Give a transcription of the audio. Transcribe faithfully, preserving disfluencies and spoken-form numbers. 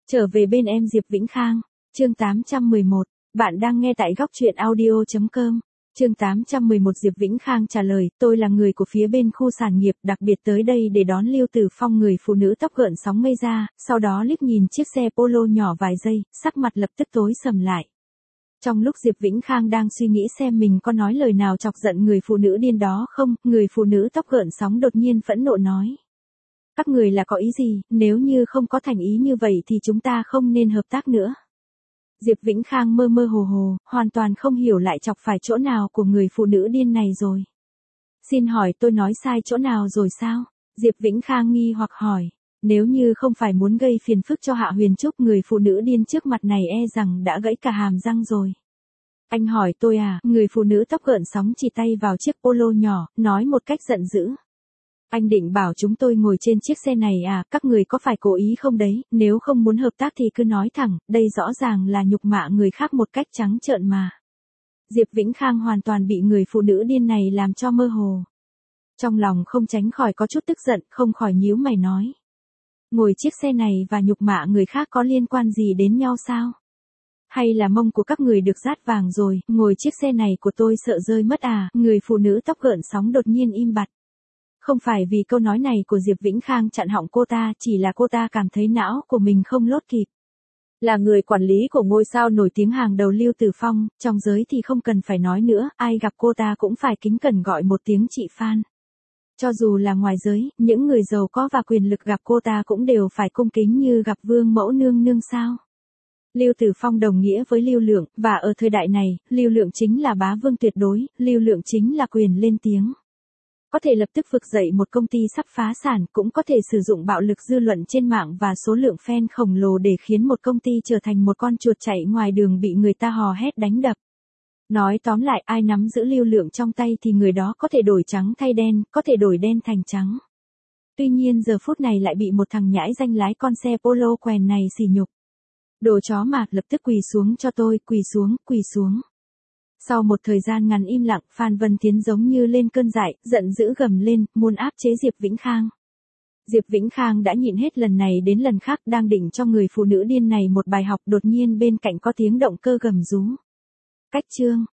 Trở về bên em Diệp Vĩnh Khang, chương tám trăm mười một, bạn đang nghe tại góc truyện audio chấm com. Chương tám trăm mười một Diệp Vĩnh Khang trả lời, tôi là người của phía bên khu sản nghiệp, đặc biệt tới đây để đón Lưu Tử Phong. Người phụ nữ tóc gợn sóng ngây ra, sau đó liếc nhìn chiếc xe polo nhỏ vài giây, sắc mặt lập tức tối sầm lại. Trong lúc Diệp Vĩnh Khang đang suy nghĩ xem mình có nói lời nào chọc giận người phụ nữ điên đó không, người phụ nữ tóc gợn sóng đột nhiên phẫn nộ nói. Các người là có ý gì, nếu như không có thành ý như vậy thì chúng ta không nên hợp tác nữa. Diệp Vĩnh Khang mơ mơ hồ hồ, hoàn toàn không hiểu lại chọc phải chỗ nào của người phụ nữ điên này rồi. Xin hỏi tôi nói sai chỗ nào rồi sao? Diệp Vĩnh Khang nghi hoặc hỏi. Nếu như không phải muốn gây phiền phức cho Hạ Huyền Trúc, người phụ nữ điên trước mặt này e rằng đã gãy cả hàm răng rồi. Anh hỏi tôi à? Người phụ nữ tóc gợn sóng chỉ tay vào chiếc polo nhỏ, nói một cách giận dữ. Anh định bảo chúng tôi ngồi trên chiếc xe này à? Các người có phải cố ý không đấy? Nếu không muốn hợp tác thì cứ nói thẳng, đây rõ ràng là nhục mạ người khác một cách trắng trợn mà. Diệp Vĩnh Khang hoàn toàn bị người phụ nữ điên này làm cho mơ hồ. Trong lòng không tránh khỏi có chút tức giận, không khỏi nhíu mày nói. Ngồi chiếc xe này và nhục mạ người khác có liên quan gì đến nhau sao? Hay là mông của các người được dát vàng rồi, ngồi chiếc xe này của tôi sợ rơi mất à? Người phụ nữ tóc gợn sóng đột nhiên im bặt. Không phải vì câu nói này của Diệp Vĩnh Khang chặn họng cô ta, chỉ là cô ta cảm thấy não của mình không lốt kịp. Là người quản lý của ngôi sao nổi tiếng hàng đầu Lưu Tử Phong, trong giới thì không cần phải nói nữa, ai gặp cô ta cũng phải kính cẩn gọi một tiếng chị Phan. Cho dù là ngoài giới, những người giàu có và quyền lực gặp cô ta cũng đều phải cung kính như gặp vương mẫu nương nương sao. Lưu Tử Phong đồng nghĩa với Lưu Lượng, và ở thời đại này, Lưu Lượng chính là bá vương tuyệt đối, Lưu Lượng chính là quyền lên tiếng. Có thể lập tức vực dậy một công ty sắp phá sản, cũng có thể sử dụng bạo lực dư luận trên mạng và số lượng fan khổng lồ để khiến một công ty trở thành một con chuột chạy ngoài đường bị người ta hò hét đánh đập. Nói tóm lại, ai nắm giữ Lưu Lượng trong tay thì người đó có thể đổi trắng thay đen, có thể đổi đen thành trắng. Tuy nhiên giờ phút này lại bị một thằng nhãi danh lái con xe polo quèn này sỉ nhục. Đồ chó mà, lập tức quỳ xuống cho tôi, quỳ xuống, quỳ xuống. Sau một thời gian ngắn im lặng, Phan Vân Thiến giống như lên cơn dại, giận dữ gầm lên, muốn áp chế Diệp Vĩnh Khang. Diệp Vĩnh Khang đã nhịn hết lần này đến lần khác, đang định cho người phụ nữ điên này một bài học, đột nhiên bên cạnh có tiếng động cơ gầm rú. Cách chương,